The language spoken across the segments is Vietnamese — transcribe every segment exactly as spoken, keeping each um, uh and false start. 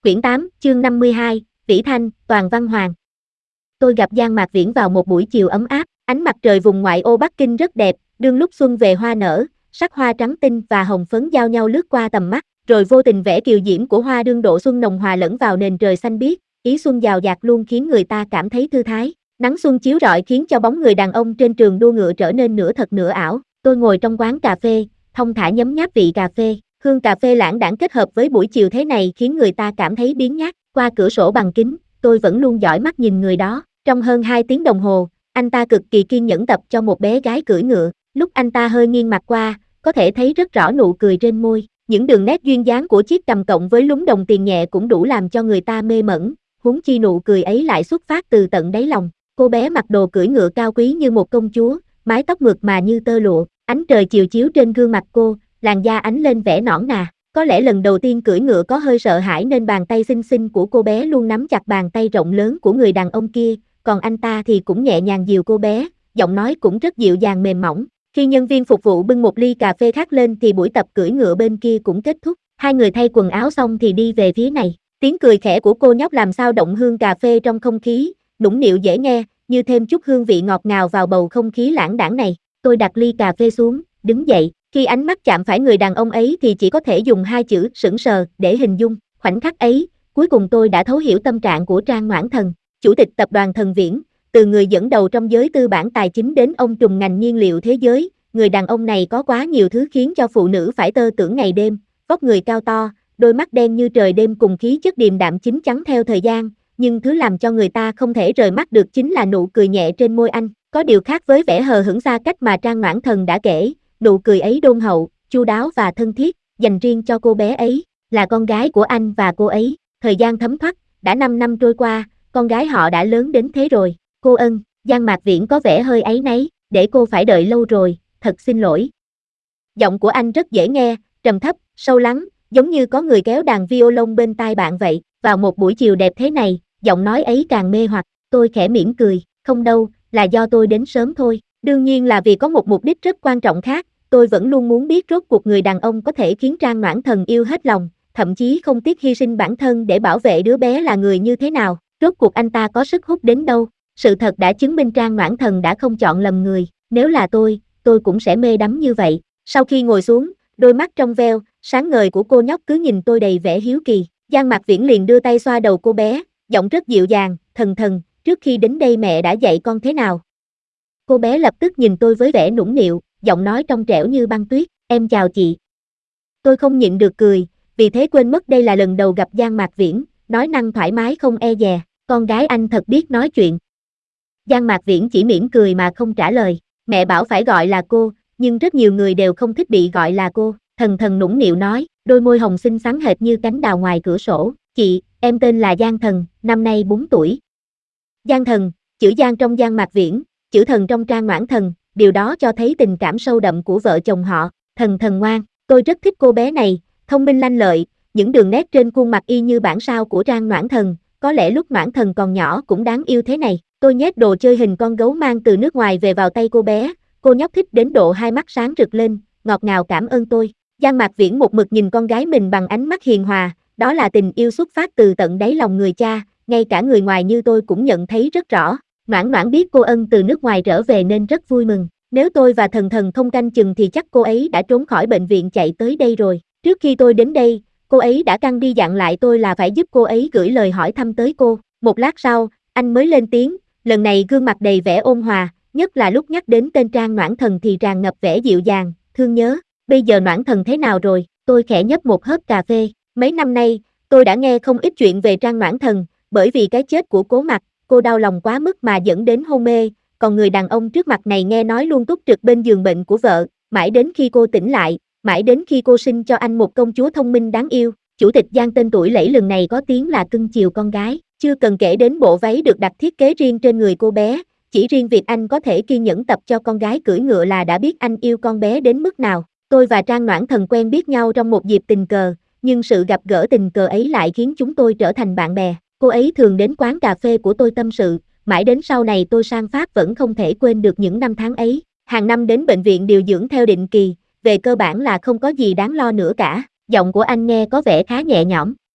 Quyển tám, chương năm mươi hai, Vĩ Thanh, Toàn Văn Hoàng. Tôi gặp Giang Mạc Viễn vào một buổi chiều ấm áp, ánh mặt trời vùng ngoại ô Bắc Kinh rất đẹp, đương lúc xuân về hoa nở, sắc hoa trắng tinh và hồng phấn giao nhau lướt qua tầm mắt, rồi vô tình vẻ kiều diễm của hoa đương độ xuân nồng hòa lẫn vào nền trời xanh biếc, ý xuân giàu dạt luôn khiến người ta cảm thấy thư thái. Nắng xuân chiếu rọi khiến cho bóng người đàn ông trên trường đua ngựa trở nên nửa thật nửa ảo. Tôi ngồi trong quán cà phê, thong thả nhấm nháp vị cà phê. Hương cà phê lãng đãng kết hợp với buổi chiều thế này khiến người ta cảm thấy biếng nhác. Qua cửa sổ bằng kính, tôi vẫn luôn dõi mắt nhìn người đó. Trong hơn hai tiếng đồng hồ, anh ta cực kỳ kiên nhẫn tập cho một bé gái cưỡi ngựa. Lúc anh ta hơi nghiêng mặt qua, có thể thấy rất rõ nụ cười trên môi. Những đường nét duyên dáng của chiếc cằm cộng với lúng đồng tiền nhẹ cũng đủ làm cho người ta mê mẩn. Huống chi nụ cười ấy lại xuất phát từ tận đáy lòng. Cô bé mặc đồ cưỡi ngựa cao quý như một công chúa, mái tóc mượt mà như tơ lụa. Ánh trời chiều chiếu trên gương mặt cô, làn da ánh lên vẻ nõn nà. Có lẽ lần đầu tiên cưỡi ngựa có hơi sợ hãi nên bàn tay xinh xinh của cô bé luôn nắm chặt bàn tay rộng lớn của người đàn ông kia, còn anh ta thì cũng nhẹ nhàng dìu cô bé, giọng nói cũng rất dịu dàng mềm mỏng. Khi nhân viên phục vụ bưng một ly cà phê khác lên thì buổi tập cưỡi ngựa bên kia cũng kết thúc. Hai người thay quần áo xong thì đi về phía này. Tiếng cười khẽ của cô nhóc làm sao động hương cà phê trong không khí, nũng nịu dễ nghe, như thêm chút hương vị ngọt ngào vào bầu không khí lãng đãng này. Tôi đặt ly cà phê xuống, đứng dậy. Khi ánh mắt chạm phải người đàn ông ấy thì chỉ có thể dùng hai chữ sững sờ để hình dung. Khoảnh khắc ấy, cuối cùng tôi đã thấu hiểu tâm trạng của Trang Noãn Thần, chủ tịch tập đoàn Thần Viễn, từ người dẫn đầu trong giới tư bản tài chính đến ông trùm ngành nhiên liệu thế giới. Người đàn ông này có quá nhiều thứ khiến cho phụ nữ phải tơ tưởng ngày đêm, vóc người cao to, đôi mắt đen như trời đêm cùng khí chất điềm đạm chín chắn theo thời gian, nhưng thứ làm cho người ta không thể rời mắt được chính là nụ cười nhẹ trên môi anh. Có điều khác với vẻ hờ hững xa cách mà Trang Noãn Thần đã kể, nụ cười ấy đôn hậu, chu đáo và thân thiết, dành riêng cho cô bé ấy, là con gái của anh và cô ấy. Thời gian thấm thoát, đã năm năm trôi qua, con gái họ đã lớn đến thế rồi. Cô Ân, Giang Mạc Viễn có vẻ hơi áy náy, để cô phải đợi lâu rồi, thật xin lỗi. Giọng của anh rất dễ nghe, trầm thấp, sâu lắng, giống như có người kéo đàn violon bên tai bạn vậy. Vào một buổi chiều đẹp thế này, giọng nói ấy càng mê hoặc. Tôi khẽ mỉm cười, không đâu, là do tôi đến sớm thôi. Đương nhiên là vì có một mục đích rất quan trọng khác, tôi vẫn luôn muốn biết rốt cuộc người đàn ông có thể khiến Trang Noãn Thần yêu hết lòng, thậm chí không tiếc hy sinh bản thân để bảo vệ đứa bé là người như thế nào, rốt cuộc anh ta có sức hút đến đâu. Sự thật đã chứng minh Trang Noãn Thần đã không chọn lầm người, nếu là tôi, tôi cũng sẽ mê đắm như vậy. Sau khi ngồi xuống, đôi mắt trong veo, sáng ngời của cô nhóc cứ nhìn tôi đầy vẻ hiếu kỳ. Giang Mạc Viễn liền đưa tay xoa đầu cô bé, giọng rất dịu dàng, thần thần, trước khi đến đây mẹ đã dạy con thế nào? Cô bé lập tức nhìn tôi với vẻ nũng nịu, giọng nói trong trẻo như băng tuyết, em chào chị. Tôi không nhịn được cười, vì thế quên mất đây là lần đầu gặp Giang Mạc Viễn, nói năng thoải mái không e dè, con gái anh thật biết nói chuyện. Giang Mạc Viễn chỉ mỉm cười mà không trả lời, mẹ bảo phải gọi là cô, nhưng rất nhiều người đều không thích bị gọi là cô, thần thần nũng nịu nói, đôi môi hồng xinh xắn hệt như cánh đào ngoài cửa sổ, chị, em tên là Giang Thần, năm nay bốn tuổi. Giang Thần, chữ Giang trong Giang Mạc Viễn, chữ Thần trong Trang Noãn Thần, điều đó cho thấy tình cảm sâu đậm của vợ chồng họ. Thần thần ngoan, tôi rất thích cô bé này, thông minh lanh lợi, những đường nét trên khuôn mặt y như bản sao của Trang Noãn Thần, có lẽ lúc Noãn Thần còn nhỏ cũng đáng yêu thế này. Tôi nhét đồ chơi hình con gấu mang từ nước ngoài về vào tay cô bé, cô nhóc thích đến độ hai mắt sáng rực lên, ngọt ngào cảm ơn tôi. Giang Mạc Viễn một mực nhìn con gái mình bằng ánh mắt hiền hòa, đó là tình yêu xuất phát từ tận đáy lòng người cha, ngay cả người ngoài như tôi cũng nhận thấy rất rõ. Noãn Noãn biết cô Ân từ nước ngoài trở về nên rất vui mừng, nếu tôi và Thần Thần không canh chừng thì chắc cô ấy đã trốn khỏi bệnh viện chạy tới đây rồi. Trước khi tôi đến đây, cô ấy đã căng đi dặn lại tôi là phải giúp cô ấy gửi lời hỏi thăm tới cô. Một lát sau, anh mới lên tiếng, lần này gương mặt đầy vẻ ôn hòa, nhất là lúc nhắc đến tên Trang Noãn Thần thì tràn ngập vẻ dịu dàng, thương nhớ. Bây giờ Noãn Thần thế nào rồi? Tôi khẽ nhấp một hớp cà phê. Mấy năm nay, tôi đã nghe không ít chuyện về Trang Noãn Thần, bởi vì cái chết của Cố Mặc, cô đau lòng quá mức mà dẫn đến hôn mê, còn người đàn ông trước mặt này nghe nói luôn túc trực bên giường bệnh của vợ, mãi đến khi cô tỉnh lại, mãi đến khi cô sinh cho anh một công chúa thông minh đáng yêu. Chủ tịch Giang tên tuổi lẫy lừng này có tiếng là cưng chiều con gái, chưa cần kể đến bộ váy được đặt thiết kế riêng trên người cô bé, chỉ riêng việc anh có thể kiên nhẫn tập cho con gái cưỡi ngựa là đã biết anh yêu con bé đến mức nào. Tôi và Trang Noãn Thần quen biết nhau trong một dịp tình cờ, nhưng sự gặp gỡ tình cờ ấy lại khiến chúng tôi trở thành bạn bè. Cô ấy thường đến quán cà phê của tôi tâm sự, mãi đến sau này tôi sang Pháp vẫn không thể quên được những năm tháng ấy. Hàng năm đến bệnh viện điều dưỡng theo định kỳ, về cơ bản là không có gì đáng lo nữa cả. Giọng của anh nghe có vẻ khá nhẹ nhõm.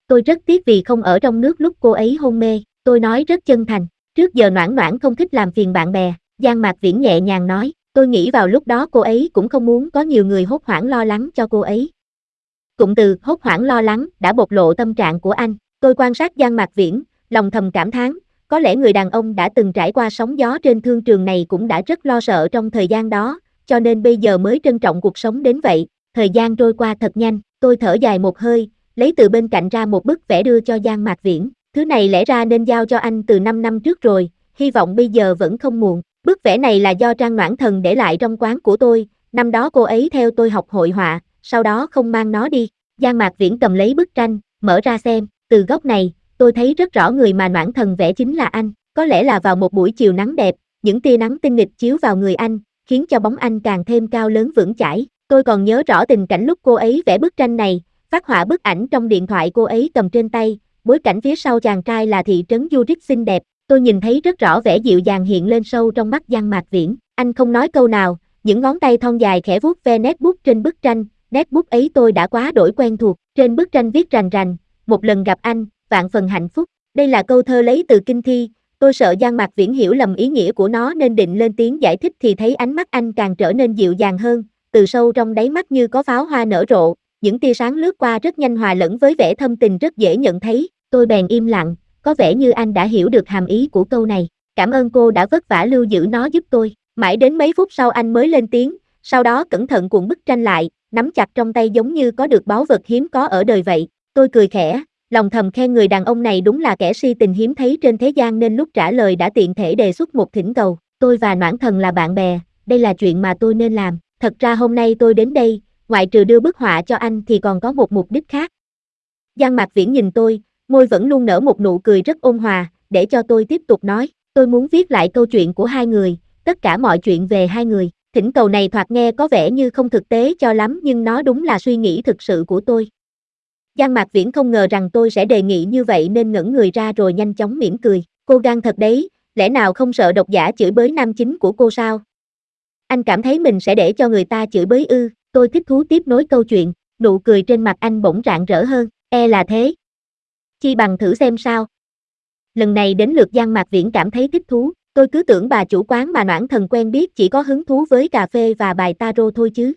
tôi rất tiếc vì không ở trong nước lúc cô ấy hôn mê, tôi nói rất chân thành, trước giờ Noãn Noãn không thích làm phiền bạn bè, Giang Mạc Viễn nhẹ nhàng nói, tôi nghĩ vào lúc đó cô ấy cũng không muốn có nhiều người hốt hoảng lo lắng cho cô ấy. Cụm từ hốt hoảng lo lắng đã bộc lộ tâm trạng của anh, tôi quan sát Giang Mạc Viễn, lòng thầm cảm thán, có lẽ người đàn ông đã từng trải qua sóng gió trên thương trường này cũng đã rất lo sợ trong thời gian đó, cho nên bây giờ mới trân trọng cuộc sống đến vậy. Thời gian trôi qua thật nhanh, tôi thở dài một hơi, lấy từ bên cạnh ra một bức vẽ đưa cho Giang Mạc Viễn, thứ này lẽ ra nên giao cho anh từ năm năm trước rồi, hy vọng bây giờ vẫn không muộn. Bức vẽ này là do Trang Noãn Thần để lại trong quán của tôi, năm đó cô ấy theo tôi học hội họa, sau đó không mang nó đi. Giang Mạc Viễn cầm lấy bức tranh, mở ra xem, từ góc này, tôi thấy rất rõ người mà Noãn Thần vẽ chính là anh, có lẽ là vào một buổi chiều nắng đẹp, những tia nắng tinh nghịch chiếu vào người anh, khiến cho bóng anh càng thêm cao lớn vững chãi. Tôi còn nhớ rõ tình cảnh lúc cô ấy vẽ bức tranh này, phác họa bức ảnh trong điện thoại cô ấy cầm trên tay, bối cảnh phía sau chàng trai là thị trấn Zurich xinh đẹp, tôi nhìn thấy rất rõ vẻ dịu dàng hiện lên sâu trong mắt Giang Mạc Viễn, anh không nói câu nào, những ngón tay thon dài khẽ vuốt ve nét bút trên bức tranh, nét bút ấy tôi đã quá đổi quen thuộc, trên bức tranh viết rành rành, một lần gặp anh, vạn phần hạnh phúc, đây là câu thơ lấy từ kinh thi, tôi sợ Giang Mạc Viễn hiểu lầm ý nghĩa của nó nên định lên tiếng giải thích thì thấy ánh mắt anh càng trở nên dịu dàng hơn, từ sâu trong đáy mắt như có pháo hoa nở rộ, những tia sáng lướt qua rất nhanh hòa lẫn với vẻ thâm tình rất dễ nhận thấy, tôi bèn im lặng, có vẻ như anh đã hiểu được hàm ý của câu này, cảm ơn cô đã vất vả lưu giữ nó giúp tôi, mãi đến mấy phút sau anh mới lên tiếng, sau đó cẩn thận cuộn bức tranh lại, nắm chặt trong tay giống như có được báu vật hiếm có ở đời vậy, tôi cười khẽ, lòng thầm khen người đàn ông này đúng là kẻ si tình hiếm thấy trên thế gian nên lúc trả lời đã tiện thể đề xuất một thỉnh cầu, tôi và Noãn Thần là bạn bè, đây là chuyện mà tôi nên làm, thật ra hôm nay tôi đến đây, ngoại trừ đưa bức họa cho anh thì còn có một mục đích khác. Giang Mạc Viễn nhìn tôi, môi vẫn luôn nở một nụ cười rất ôn hòa, để cho tôi tiếp tục nói, tôi muốn viết lại câu chuyện của hai người, tất cả mọi chuyện về hai người, thỉnh cầu này thoạt nghe có vẻ như không thực tế cho lắm nhưng nó đúng là suy nghĩ thực sự của tôi. Giang Mạc Viễn không ngờ rằng tôi sẽ đề nghị như vậy nên ngẩng người ra rồi nhanh chóng mỉm cười, cô gan thật đấy, lẽ nào không sợ độc giả chửi bới nam chính của cô sao? Anh cảm thấy mình sẽ để cho người ta chửi bới ư? Tôi thích thú tiếp nối câu chuyện, nụ cười trên mặt anh bỗng rạng rỡ hơn, e là thế. Chi bằng thử xem sao. Lần này đến lượt Giang Mạc Viễn cảm thấy thích thú, tôi cứ tưởng bà chủ quán mà Noãn Thần quen biết chỉ có hứng thú với cà phê và bài tarot thôi chứ.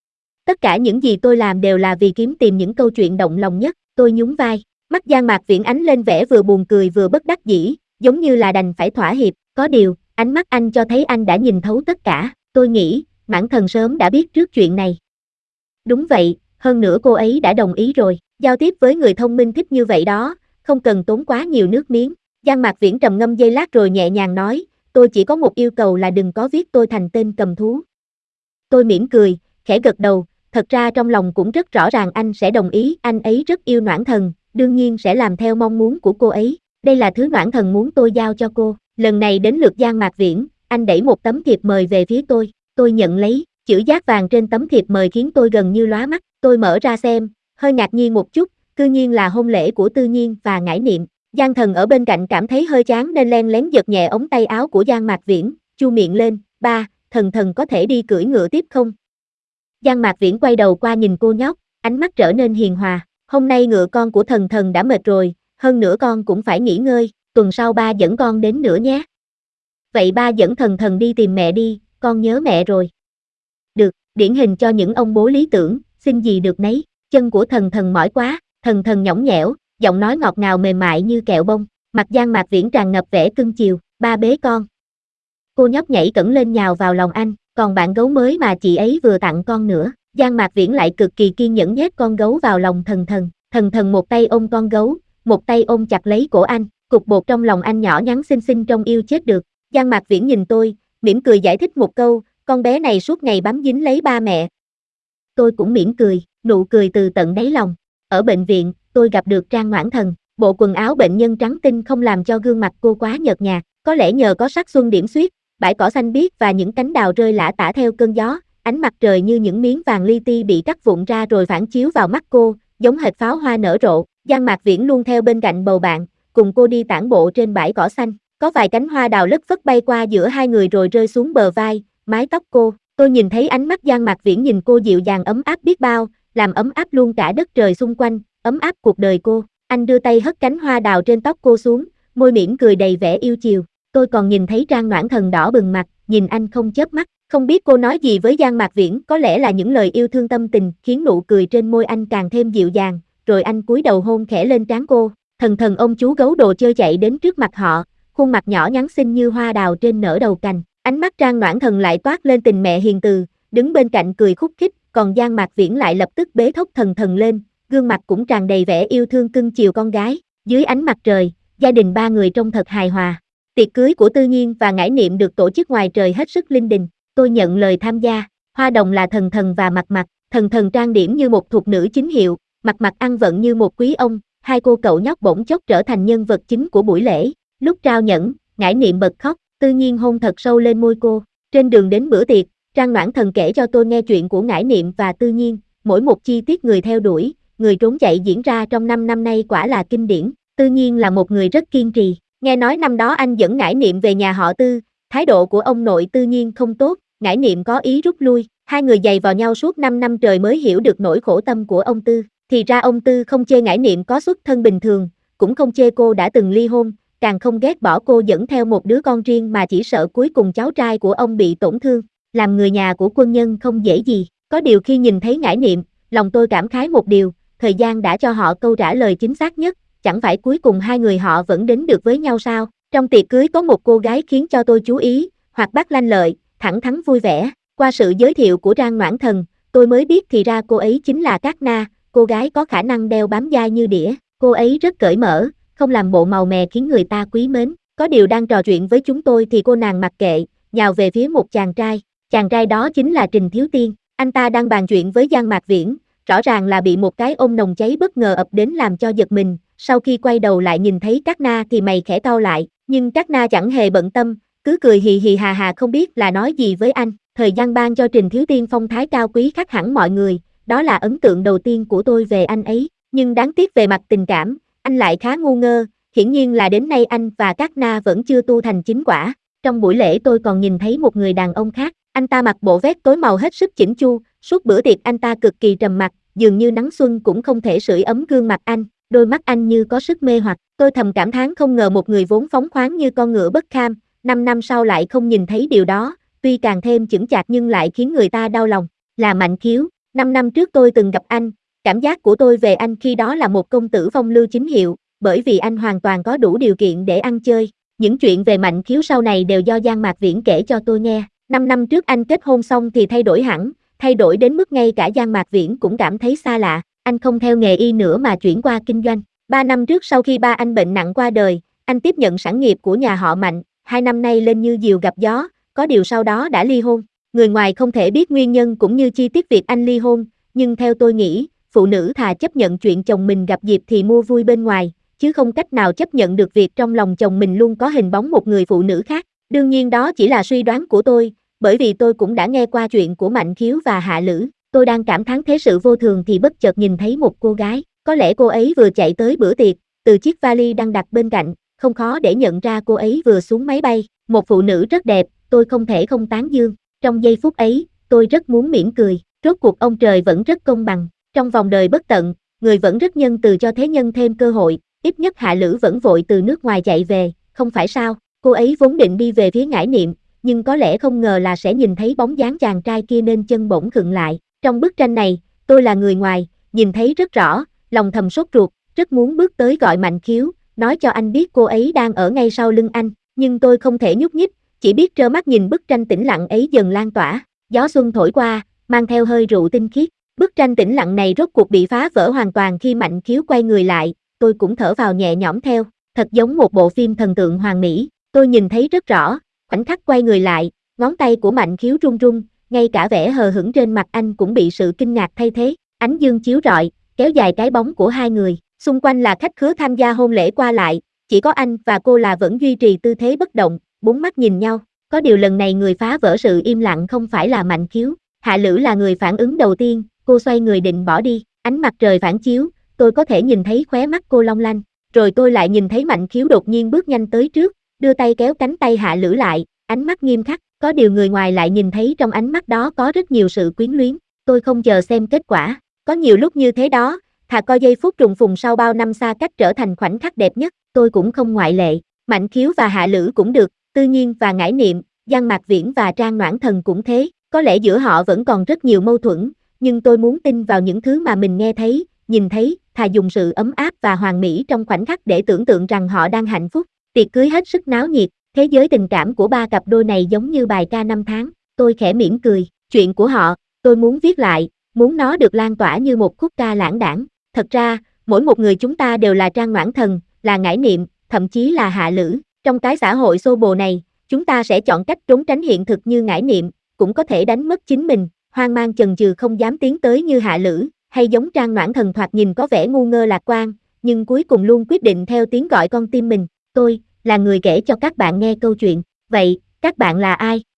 Tất cả những gì tôi làm đều là vì kiếm tìm những câu chuyện động lòng nhất, tôi nhún vai, mắt Giang Mạc Viễn ánh lên vẻ vừa buồn cười vừa bất đắc dĩ, giống như là đành phải thỏa hiệp, có điều, ánh mắt anh cho thấy anh đã nhìn thấu tất cả, tôi nghĩ, Noãn Thần sớm đã biết trước chuyện này. Đúng vậy, hơn nữa cô ấy đã đồng ý rồi, giao tiếp với người thông minh thích như vậy đó, không cần tốn quá nhiều nước miếng. Giang Mạc Viễn trầm ngâm giây lát rồi nhẹ nhàng nói, tôi chỉ có một yêu cầu là đừng có viết tôi thành tên cầm thú. Tôi mỉm cười, khẽ gật đầu, thật ra trong lòng cũng rất rõ ràng anh sẽ đồng ý, anh ấy rất yêu Noãn Thần, đương nhiên sẽ làm theo mong muốn của cô ấy, đây là thứ Noãn Thần muốn tôi giao cho cô. Lần này đến lượt Giang Mạc Viễn, anh đẩy một tấm thiệp mời về phía tôi, tôi nhận lấy, chữ dát vàng trên tấm thiệp mời khiến tôi gần như lóa mắt, tôi mở ra xem, hơi ngạc nhiên một chút, cư nhiên là hôn lễ của Tư Nhiên và Ngải Niệm. Giang Thần ở bên cạnh cảm thấy hơi chán nên len lén giật nhẹ ống tay áo của Giang Mạc Viễn, chu miệng lên, ba, Thần Thần có thể đi cưỡi ngựa tiếp không? Giang Mạc Viễn quay đầu qua nhìn cô nhóc, ánh mắt trở nên hiền hòa, hôm nay ngựa con của Thần Thần đã mệt rồi, hơn nữa con cũng phải nghỉ ngơi, tuần sau ba dẫn con đến nữa nhé. Vậy ba dẫn Thần Thần đi tìm mẹ đi, con nhớ mẹ rồi. Được, điển hình cho những ông bố lý tưởng, xin gì được nấy, chân của Thần Thần mỏi quá, Thần Thần nhõng nhẽo, giọng nói ngọt ngào mềm mại như kẹo bông, mặt Giang Mạc Viễn tràn ngập vẻ cưng chiều, ba bế con. Cô nhóc nhảy cẫng lên nhào vào lòng anh, còn bạn gấu mới mà chị ấy vừa tặng con nữa. Giang Mạc Viễn lại cực kỳ kiên nhẫn nhét con gấu vào lòng Thần Thần, Thần Thần một tay ôm con gấu, một tay ôm chặt lấy cổ anh, cục bột trong lòng anh nhỏ nhắn xinh xinh trông yêu chết được. Giang Mạc Viễn nhìn tôi, mỉm cười giải thích một câu, con bé này suốt ngày bám dính lấy ba mẹ. Tôi cũng mỉm cười, nụ cười từ tận đáy lòng. Ở bệnh viện, tôi gặp được Trang Noãn Thần, bộ quần áo bệnh nhân trắng tinh không làm cho gương mặt cô quá nhợt nhạt, có lẽ nhờ có sắc xuân điểm xuyết, bãi cỏ xanh biếc và những cánh đào rơi lả tả theo cơn gió, ánh mặt trời như những miếng vàng li ti bị cắt vụn ra rồi phản chiếu vào mắt cô, giống hệt pháo hoa nở rộ. Giang Mạc Viễn luôn theo bên cạnh bầu bạn, cùng cô đi tản bộ trên bãi cỏ xanh, có vài cánh hoa đào lất phất bay qua giữa hai người rồi rơi xuống bờ vai, mái tóc cô. Tôi nhìn thấy ánh mắt Giang Mạc Viễn nhìn cô dịu dàng ấm áp biết bao, làm ấm áp luôn cả đất trời xung quanh, ấm áp cuộc đời cô. Anh đưa tay hất cánh hoa đào trên tóc cô xuống, môi mỉm cười đầy vẻ yêu chiều. Tôi còn nhìn thấy Trang Noãn Thần đỏ bừng mặt, nhìn anh không chớp mắt. Không biết cô nói gì với Giang Mạc Viễn, có lẽ là những lời yêu thương tâm tình, khiến nụ cười trên môi anh càng thêm dịu dàng, rồi anh cúi đầu hôn khẽ lên trán cô. Thần thần ông chú gấu đồ chơi chạy đến trước mặt họ, khuôn mặt nhỏ nhắn xinh như hoa đào trên nở đầu cành. Ánh mắt Trang Noãn Thần lại toát lên tình mẹ hiền từ, đứng bên cạnh cười khúc khích, còn Giang Mạc Viễn lại lập tức bế thốc Thần thần lên, gương mặt cũng tràn đầy vẻ yêu thương cưng chiều con gái. Dưới ánh mặt trời, gia đình ba người trông thật hài hòa. Tiệc cưới của Tư Nhiên và Ngải Niệm được tổ chức ngoài trời hết sức linh đình. Tôi nhận lời tham gia. Hoa đồng là Thần thần và Mặt Mặt. Thần thần trang điểm như một thục nữ chính hiệu, Mặt Mặt ăn vận như một quý ông. Hai cô cậu nhóc bỗng chốc trở thành nhân vật chính của buổi lễ. Lúc trao nhẫn, Ngải Niệm bật khóc, Tư Nhiên hôn thật sâu lên môi cô. Trên đường đến bữa tiệc, Trang Noãn Thần kể cho tôi nghe chuyện của Ngải Niệm và Tư Nhiên. Mỗi một chi tiết người theo đuổi, người trốn chạy diễn ra trong năm năm nay quả là kinh điển. Tư Nhiên là một người rất kiên trì. Nghe nói năm đó anh dẫn Ngải Niệm về nhà họ Tư, thái độ của ông nội Tư Nhiên không tốt, Ngải Niệm có ý rút lui, hai người giày vào nhau suốt năm năm trời mới hiểu được nỗi khổ tâm của ông Tư. Thì ra ông Tư không chê Ngải Niệm có xuất thân bình thường, cũng không chê cô đã từng ly hôn, càng không ghét bỏ cô dẫn theo một đứa con riêng mà chỉ sợ cuối cùng cháu trai của ông bị tổn thương. Làm người nhà của quân nhân không dễ gì, có điều khi nhìn thấy Ngải Niệm, lòng tôi cảm khái một điều, thời gian đã cho họ câu trả lời chính xác nhất, chẳng phải cuối cùng hai người họ vẫn đến được với nhau sao? Trong tiệc cưới có một cô gái khiến cho tôi chú ý, hoạt bát lanh lợi, thẳng thắn vui vẻ. Qua sự giới thiệu của Trang Noãn Thần, tôi mới biết thì ra cô ấy chính là Cát Na, cô gái có khả năng đeo bám dai như đĩa. Cô ấy rất cởi mở, không làm bộ màu mè khiến người ta quý mến. Có điều đang trò chuyện với chúng tôi thì cô nàng mặc kệ, nhào về phía một chàng trai. Chàng trai đó chính là Trình Thiếu Tiên. Anh ta đang bàn chuyện với Giang Mạc Viễn, rõ ràng là bị một cái ôm nồng cháy bất ngờ ập đến làm cho giật mình. Sau khi quay đầu lại nhìn thấy Cát Na thì mày khẽ cau lại, nhưng Cát Na chẳng hề bận tâm, cứ cười hì hì hà hà không biết là nói gì với anh. Thời gian ban cho Trình Thiếu Tiên phong thái cao quý khác hẳn mọi người, đó là ấn tượng đầu tiên của tôi về anh ấy. Nhưng đáng tiếc về mặt tình cảm, anh lại khá ngu ngơ, hiển nhiên là đến nay anh và Cát Na vẫn chưa tu thành chính quả. Trong buổi lễ tôi còn nhìn thấy một người đàn ông khác, anh ta mặc bộ vest tối màu hết sức chỉnh chu, suốt bữa tiệc anh ta cực kỳ trầm mặc, dường như nắng xuân cũng không thể sưởi ấm gương mặt anh. Đôi mắt anh như có sức mê hoặc, tôi thầm cảm thán không ngờ một người vốn phóng khoáng như con ngựa bất kham, năm năm sau lại không nhìn thấy điều đó, tuy càng thêm chững chạc nhưng lại khiến người ta đau lòng. Là Mạnh Khiếu, năm năm trước tôi từng gặp anh, cảm giác của tôi về anh khi đó là một công tử phong lưu chính hiệu, bởi vì anh hoàn toàn có đủ điều kiện để ăn chơi. Những chuyện về Mạnh Khiếu sau này đều do Giang Mạc Viễn kể cho tôi nghe. Năm năm trước anh kết hôn xong thì thay đổi hẳn, thay đổi đến mức ngay cả Giang Mạc Viễn cũng cảm thấy xa lạ. Anh không theo nghề y nữa mà chuyển qua kinh doanh. Ba năm trước sau khi ba anh bệnh nặng qua đời, anh tiếp nhận sản nghiệp của nhà họ Mạnh, hai năm nay lên như diều gặp gió, có điều sau đó đã ly hôn. Người ngoài không thể biết nguyên nhân cũng như chi tiết việc anh ly hôn, nhưng theo tôi nghĩ, phụ nữ thà chấp nhận chuyện chồng mình gặp dịp thì mua vui bên ngoài, chứ không cách nào chấp nhận được việc trong lòng chồng mình luôn có hình bóng một người phụ nữ khác. Đương nhiên đó chỉ là suy đoán của tôi, bởi vì tôi cũng đã nghe qua chuyện của Mạnh Khiếu và Hạ Lữ. Tôi đang cảm thán thế sự vô thường thì bất chợt nhìn thấy một cô gái, có lẽ cô ấy vừa chạy tới bữa tiệc, từ chiếc vali đang đặt bên cạnh, không khó để nhận ra cô ấy vừa xuống máy bay, một phụ nữ rất đẹp, tôi không thể không tán dương. Trong giây phút ấy, tôi rất muốn mỉm cười, rốt cuộc ông trời vẫn rất công bằng, trong vòng đời bất tận, người vẫn rất nhân từ cho thế nhân thêm cơ hội, ít nhất Hạ Lữ vẫn vội từ nước ngoài chạy về, không phải sao? Cô ấy vốn định đi về phía Ngải Niệm, nhưng có lẽ không ngờ là sẽ nhìn thấy bóng dáng chàng trai kia nên chân bỗng khựng lại. Trong bức tranh này, tôi là người ngoài, nhìn thấy rất rõ, lòng thầm sốt ruột, rất muốn bước tới gọi Mạnh Khiếu, nói cho anh biết cô ấy đang ở ngay sau lưng anh, nhưng tôi không thể nhúc nhích, chỉ biết trơ mắt nhìn bức tranh tĩnh lặng ấy dần lan tỏa. Gió xuân thổi qua, mang theo hơi rượu tinh khiết. Bức tranh tĩnh lặng này rốt cuộc bị phá vỡ hoàn toàn khi Mạnh Khiếu quay người lại, tôi cũng thở vào nhẹ nhõm theo, thật giống một bộ phim thần tượng hoàn mỹ. Tôi nhìn thấy rất rõ, khoảnh khắc quay người lại, ngón tay của Mạnh Khiếu run run, ngay cả vẻ hờ hững trên mặt anh cũng bị sự kinh ngạc thay thế. Ánh dương chiếu rọi, kéo dài cái bóng của hai người, xung quanh là khách khứa tham gia hôn lễ qua lại, chỉ có anh và cô là vẫn duy trì tư thế bất động, bốn mắt nhìn nhau. Có điều lần này người phá vỡ sự im lặng không phải là Mạnh Khiếu, Hạ Lữ là người phản ứng đầu tiên, cô xoay người định bỏ đi, ánh mặt trời phản chiếu, tôi có thể nhìn thấy khóe mắt cô long lanh, rồi tôi lại nhìn thấy Mạnh Khiếu đột nhiên bước nhanh tới trước, đưa tay kéo cánh tay Hạ Lữ lại, ánh mắt nghiêm khắc, có điều người ngoài lại nhìn thấy trong ánh mắt đó có rất nhiều sự quyến luyến. Tôi không chờ xem kết quả, có nhiều lúc như thế đó, thà coi giây phút trùng phùng sau bao năm xa cách trở thành khoảnh khắc đẹp nhất, tôi cũng không ngoại lệ. Mạnh Khiếu và Hạ Lữ cũng được, Tư Nhiên và Ngải Niệm, Giang Mạc Viễn và Trang Noãn Thần cũng thế, có lẽ giữa họ vẫn còn rất nhiều mâu thuẫn, nhưng tôi muốn tin vào những thứ mà mình nghe thấy, nhìn thấy, thà dùng sự ấm áp và hoàn mỹ trong khoảnh khắc để tưởng tượng rằng họ đang hạnh phúc. Tiệc cưới hết sức náo nhiệt, thế giới tình cảm của ba cặp đôi này giống như bài ca năm tháng, tôi khẽ mỉm cười, chuyện của họ, tôi muốn viết lại, muốn nó được lan tỏa như một khúc ca lãng đãng. Thật ra, mỗi một người chúng ta đều là Trang Noãn Thần, là Ngải Niệm, thậm chí là Hạ Lữ. Trong cái xã hội xô bồ này, chúng ta sẽ chọn cách trốn tránh hiện thực như Ngải Niệm, cũng có thể đánh mất chính mình, hoang mang chần chừ không dám tiến tới như Hạ Lữ, hay giống Trang Noãn Thần thoạt nhìn có vẻ ngu ngơ lạc quan, nhưng cuối cùng luôn quyết định theo tiếng gọi con tim mình. Tôi là người kể cho các bạn nghe câu chuyện. Vậy, các bạn là ai?